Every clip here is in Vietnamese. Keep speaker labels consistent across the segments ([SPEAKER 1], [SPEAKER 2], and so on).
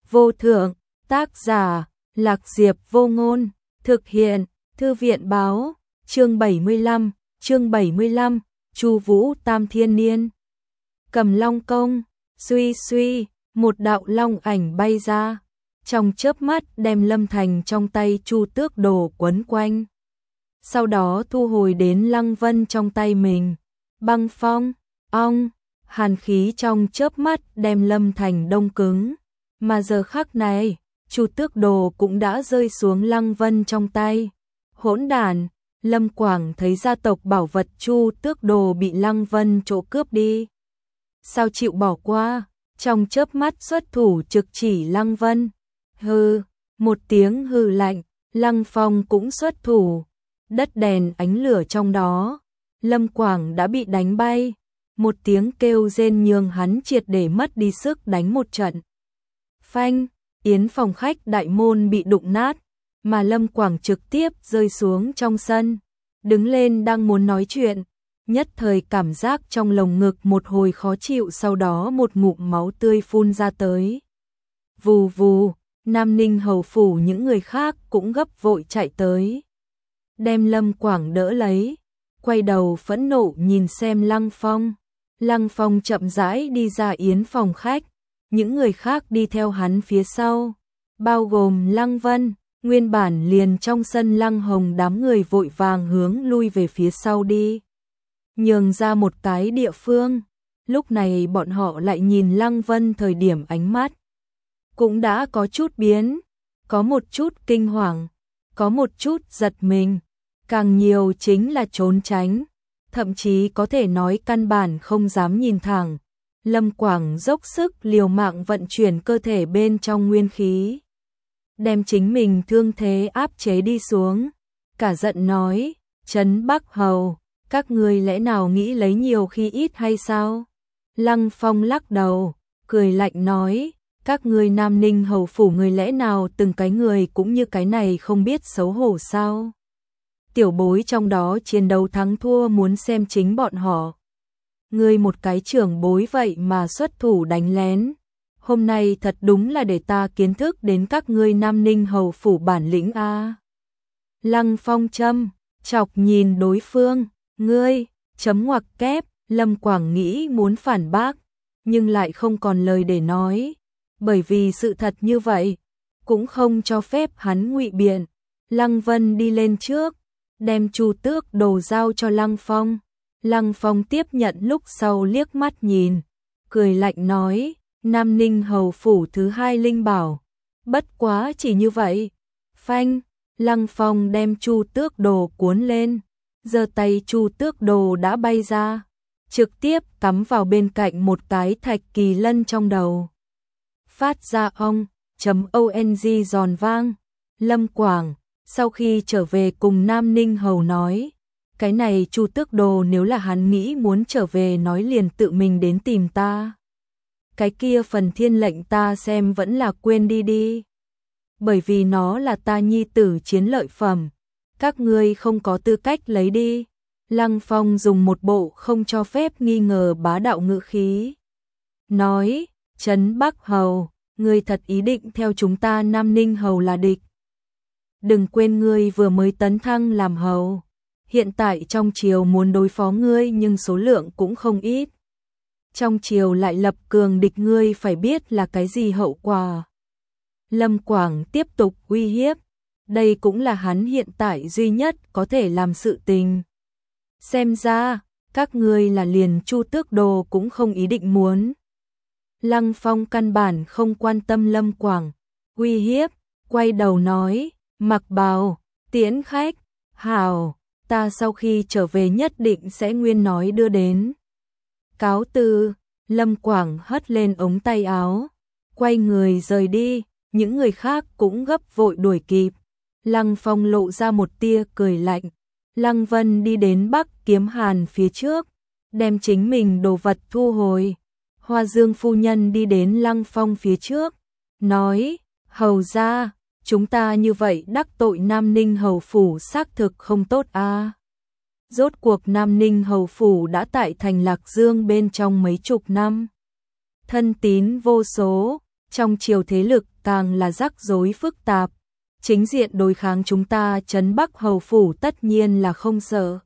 [SPEAKER 1] vô thượng, tác giả, Lạc Diệp Vô Ngôn, thực hiện, Thư viện báo, chương 75, Chu Vũ Tam Thiên Niên. Cầm Long Công, suy suy, một đạo long ảnh bay ra, trong chớp mắt đem Lâm Thành trong tay Chu Tước Đồ quấn quanh. Sau đó thu hồi đến Lăng Vân trong tay mình. Băng phong, ong, hàn khí trong chớp mắt đem Lâm Thành đông cứng. Mà giờ khắc này, Chu Tước Đồ cũng đã rơi xuống Lăng Vân trong tay. Hỗn đản, Lâm Quảng thấy gia tộc bảo vật Chu Tước Đồ bị Lăng Vân trộm cướp đi. Sao chịu bỏ qua, trong chớp mắt xuất thủ trực chỉ Lăng Vân. Hừ, một tiếng hừ lạnh, Lăng Phong cũng xuất thủ. Đất đèn ánh lửa trong đó, Lâm Quảng đã bị đánh bay. Một tiếng kêu rên nhường hắn triệt để mất đi sức đánh một trận. Phanh, yến phòng khách đại môn bị đụng nát, mà Lâm Quảng trực tiếp rơi xuống trong sân. Đứng lên đang muốn nói chuyện, nhất thời cảm giác trong lồng ngực một hồi khó chịu, sau đó một ngụm máu tươi phun ra tới. Vù vù, Nam Ninh hầu phủ những người khác cũng gấp vội chạy tới, đem Lâm Quảng đỡ lấy, quay đầu phẫn nộ nhìn xem Lăng Phong. Lăng Phong chậm rãi đi ra yến phòng khách, những người khác đi theo hắn phía sau, bao gồm Lăng Vân. Nguyên bản liền trong sân Lăng Hồng đám người vội vàng hướng lui về phía sau đi, nhường ra một cái địa phương. Lúc này bọn họ lại nhìn Lăng Vân, thời điểm ánh mắt cũng đã có chút biến, có một chút kinh hoàng, có một chút giật mình, càng nhiều chính là trốn tránh, thậm chí có thể nói căn bản không dám nhìn thẳng. Lâm Quảng dốc sức liều mạng vận chuyển cơ thể bên trong nguyên khí, đem chính mình thương thế áp chế đi xuống, cả giận nói: Trấn Bắc Hầu, các ngươi lẽ nào nghĩ lấy nhiều khi ít hay sao? Lăng Phong lắc đầu, cười lạnh nói: các ngươi Nam Ninh hầu phủ người lẽ nào từng cái người cũng như cái này không biết xấu hổ sao? Tiểu bối trong đó chiến đấu thắng thua muốn xem chính bọn họ. Ngươi một cái trưởng bối vậy mà xuất thủ đánh lén. Hôm nay thật đúng là để ta kiến thức đến các ngươi Nam Ninh hầu phủ bản lĩnh a. Lăng Phong châm chọc nhìn đối phương, ngươi, chấm ngoặc kép. Lâm Quảng nghĩ muốn phản bác, nhưng lại không còn lời để nói, bởi vì sự thật như vậy cũng không cho phép hắn ngụy biện. Lăng Vân đi lên trước, đem Chu Tước Đồ giao cho Lăng Phong. Lăng Phong tiếp nhận lúc sau liếc mắt nhìn, cười lạnh nói: Nam Ninh hầu phủ thứ 2 linh bảo, bất quá chỉ như vậy. Phanh, Lăng Phong đem Chu Tước Đồ cuốn lên, giơ tay Chu Tước Đồ đã bay ra, trực tiếp cắm vào bên cạnh một cái thạch kỳ lân trong đầu, phát ra ong giòn vang. Lâm Quảng sau khi trở về cùng Nam Ninh hầu nói: cái này Chu Tước Đồ nếu là hắn nghĩ muốn trở về nói liền tự mình đến tìm ta. Cái kia phần thiên lệnh ta xem vẫn là quên đi đi, bởi vì nó là ta nhi tử chiến lợi phẩm, các ngươi không có tư cách lấy đi. Lăng Phong dùng một bộ không cho phép nghi ngờ bá đạo ngữ khí, nói: Trấn Bắc Hầu, ngươi thật ý định theo chúng ta Nam Ninh hầu là địch? Đừng quên ngươi vừa mới tấn thăng làm hầu, hiện tại trong triều muốn đối phó ngươi nhưng số lượng cũng không ít. Trong triều lại lập cường địch, ngươi phải biết là cái gì hậu quả. Lâm Quảng tiếp tục uy hiếp, đây cũng là hắn hiện tại duy nhất có thể làm sự tình. Xem ra, các ngươi là liền Chu Tước Đồ cũng không ý định muốn. Lăng Phong căn bản không quan tâm Lâm Quảng uy hiếp, quay đầu nói: Mặc Bào, tiễn khách, hảo, ta sau khi trở về nhất định sẽ nguyên nói đưa đến. Cáo từ. Lâm Quảng hất lên ống tay áo, quay người rời đi, những người khác cũng gấp vội đuổi kịp. Lăng Phong lộ ra một tia cười lạnh. Lăng Vân đi đến Bắc Kiếm Hàn phía trước, đem chính mình đồ vật thu hồi. Hoa Dương phu nhân đi đến Lăng Phong phía trước, nói: hầu gia, chúng ta như vậy đắc tội Nam Ninh hầu phủ xác thực không tốt a. Rốt cuộc Nam Ninh hầu phủ đã tại thành Lạc Dương bên trong mấy chục năm, thân tín vô số, Trong triều thế lực càng là rắc rối phức tạp, chính diện đối kháng chúng ta trấn Bắc Hầu Phủ tất nhiên là không sợ.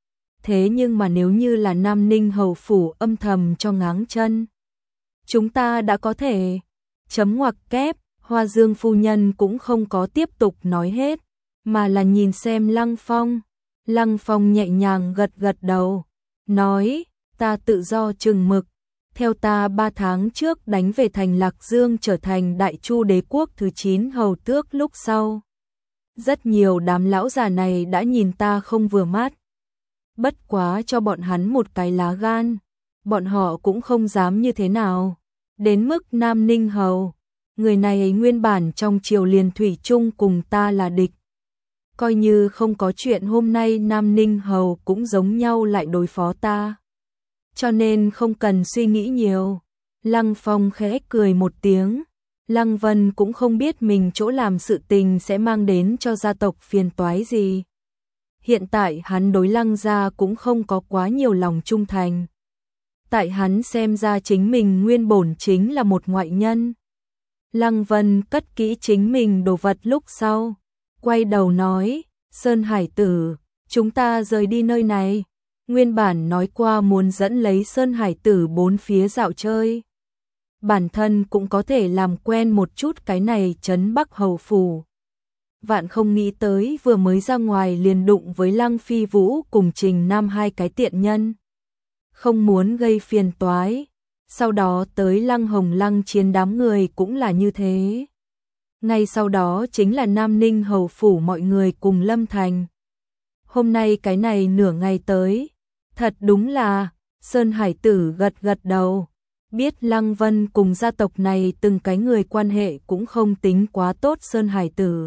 [SPEAKER 1] Thế nhưng mà nếu như là Nam Ninh Hầu Phủ âm thầm cho ngáng chân, chúng ta đã có thể chấm ngoặc kép. Hoa Dương phu nhân cũng không có tiếp tục nói hết, mà là nhìn xem Lăng Phong. Lăng Phong nhẹ nhàng gật gật đầu, nói, ta tự do chừng mực, theo ta 3 tháng trước đánh về thành Lạc Dương trở thành Đại Chu đế quốc thứ 9 hầu tước lúc sau. Rất nhiều đám lão già này đã nhìn ta không vừa mắt. Bất quá cho bọn hắn một cái lá gan, bọn họ cũng không dám như thế nào. Đến mức Nam Ninh Hầu, người này ấy nguyên bản trong triều liền thủy chung cùng ta là địch. Coi như không có chuyện hôm nay Nam Ninh Hầu cũng giống nhau lại đối phó ta. Cho nên không cần suy nghĩ nhiều. Lăng Phong khẽ cười một tiếng. Lăng Vân cũng không biết mình chỗ làm sự tình sẽ mang đến cho gia tộc phiền toái gì. Hiện tại hắn đối Lăng gia cũng không có quá nhiều lòng trung thành. Tại hắn xem ra chính mình nguyên bổn chính là một ngoại nhân. Lăng Vân cất kỹ chính mình đồ vật lúc sau, quay đầu nói, Sơn Hải Tử, chúng ta rời đi nơi này. Nguyên bản nói qua muốn dẫn lấy Sơn Hải Tử bốn phía dạo chơi. Bản thân cũng có thể làm quen một chút cái này trấn Bắc Hầu Phủ. Vạn không nghĩ tới vừa mới ra ngoài liền đụng với Lăng Phi Vũ cùng Trình Nam hai cái tiện nhân. Không muốn gây phiền toái. Sau đó tới Lăng Hồng Lăng Chiến đám người cũng là như thế. Ngay sau đó chính là Nam Ninh Hầu Phủ mọi người cùng Lâm Thành. Hôm nay cái này nửa ngày tới, thật đúng là, Sơn Hải Tử gật gật đầu. Biết Lăng Vân cùng gia tộc này từng cái người quan hệ cũng không tính quá tốt Sơn Hải Tử.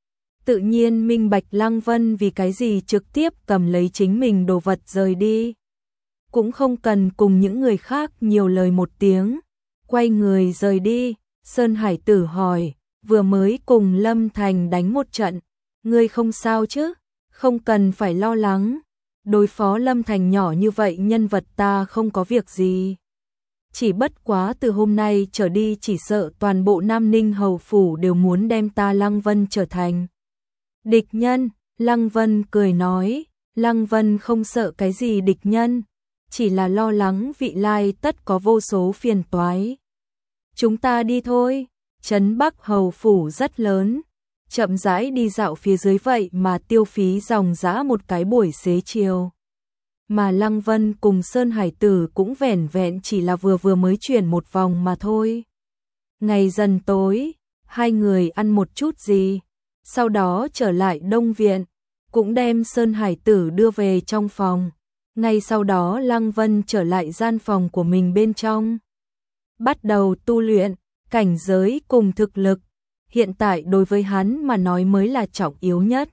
[SPEAKER 1] Tự nhiên minh bạch Lăng Vân vì cái gì trực tiếp cầm lấy chính mình đồ vật rời đi. Cũng không cần cùng những người khác nhiều lời một tiếng. Quay người rời đi, Sơn Hải Tử hỏi, vừa mới cùng Lâm Thành đánh một trận, ngươi không sao chứ? Không cần phải lo lắng. Đối phó Lâm Thành nhỏ như vậy nhân vật ta không có việc gì. Chỉ bất quá từ hôm nay trở đi chỉ sợ toàn bộ Nam Ninh Hầu Phủ đều muốn đem ta Lăng Vân trở thành địch nhân. Lăng Vân cười nói, Lăng Vân không sợ cái gì địch nhân, chỉ là lo lắng vị lai tất có vô số phiền toái. Chúng ta đi thôi, trấn Bắc Hầu Phủ rất lớn, chậm rãi đi dạo phía dưới vậy mà tiêu phí dòng dã một cái buổi xế chiều. Mà Lăng Vân cùng Sơn Hải Tử cũng vẻn vẹn chỉ là vừa mới chuyển một vòng mà thôi. Ngày dần tối, hai người ăn một chút gì, sau đó trở lại Đông Viện, cũng đem Sơn Hải Tử đưa về trong phòng. Ngay sau đó Lăng Vân trở lại gian phòng của mình bên trong. Bắt đầu tu luyện, cảnh giới cùng thực lực. Hiện tại đối với hắn mà nói mới là trọng yếu nhất.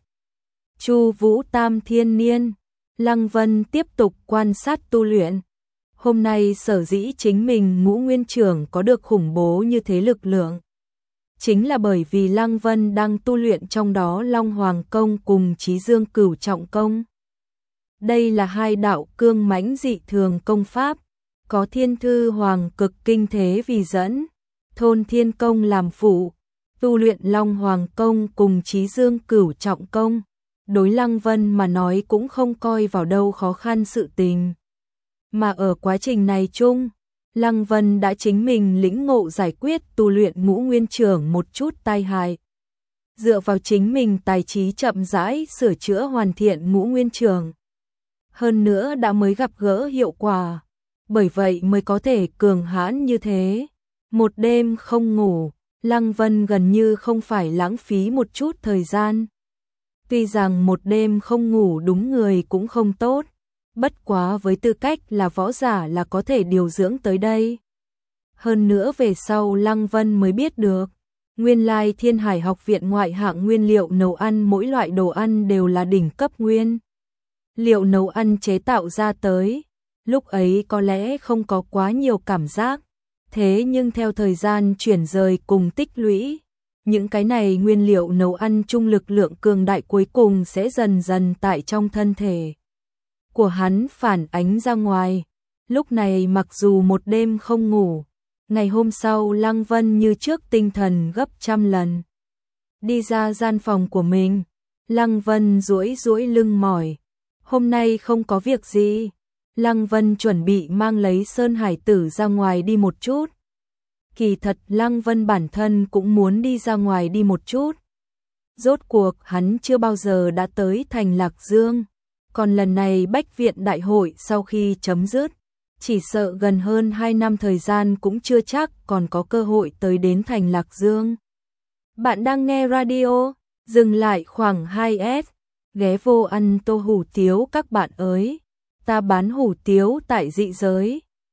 [SPEAKER 1] Chu Vũ Tam Thiên Niên, Lăng Vân tiếp tục quan sát tu luyện. Hôm nay sở dĩ chính mình Ngũ Nguyên Trưởng có được khủng bố như thế lực lượng. Chính là bởi vì Lăng Vân đang tu luyện trong đó Long Hoàng Công cùng Chí Dương Cửu Trọng Công. Đây là hai đạo cương mãnh dị thường công pháp, có Thiên Thư Hoàng Cực Kinh Thế vì dẫn, Thôn Thiên Công làm phụ, tu luyện Long Hoàng Công cùng Chí Dương Cửu Trọng Công. Đối Lăng Vân mà nói cũng không coi vào đâu khó khăn sự tình. Mà ở quá trình này chung, Lăng Vân đã chính mình lĩnh ngộ giải quyết tu luyện Ngũ Nguyên Trưởng một chút tai hại. Dựa vào chính mình tài trí chậm rãi sửa chữa hoàn thiện Ngũ Nguyên Trưởng. Hơn nữa đã mới gặp gỡ hiệu quả, bởi vậy mới có thể cường hãn như thế. Một đêm không ngủ, Lăng Vân gần như không phải lãng phí một chút thời gian. Tuy rằng một đêm không ngủ đúng người cũng không tốt, bất quá với tư cách là võ giả là có thể điều dưỡng tới đây. Hơn nữa về sau Lăng Vân mới biết được, nguyên lai Thiên Hải Học viện ngoại hạng nguyên liệu nấu ăn mỗi loại đồ ăn đều là đỉnh cấp nguyên liệu nấu ăn chế tạo ra tới. Lúc ấy có lẽ không có quá nhiều cảm giác, thế nhưng theo thời gian chuyển rời cùng tích lũy, những cái này nguyên liệu nấu ăn chung lực lượng cường đại cuối cùng sẽ dần dần tại trong thân thể của hắn phản ánh ra ngoài. Lúc này mặc dù một đêm không ngủ, Ngày hôm sau Lăng Vân như trước tinh thần gấp trăm lần. Đi ra gian phòng của mình, Lăng Vân duỗi duỗi lưng mỏi. Hôm nay không có việc gì. Lăng Vân chuẩn bị mang lấy Sơn Hải Tử ra ngoài đi một chút. Kỳ thật Lăng Vân bản thân cũng muốn đi ra ngoài đi một chút. Rốt cuộc hắn chưa bao giờ đã tới thành Lạc Dương. Còn lần này Bách Viện Đại hội sau khi chấm dứt, chỉ sợ gần hơn 2 năm thời gian cũng chưa chắc còn có cơ hội tới đến thành Lạc Dương. Bạn đang nghe radio, dừng lại khoảng 2S, ghé vô ăn tô hủ tiếu các bạn ơi. Ta bán hủ tiếu tại Dị Giới.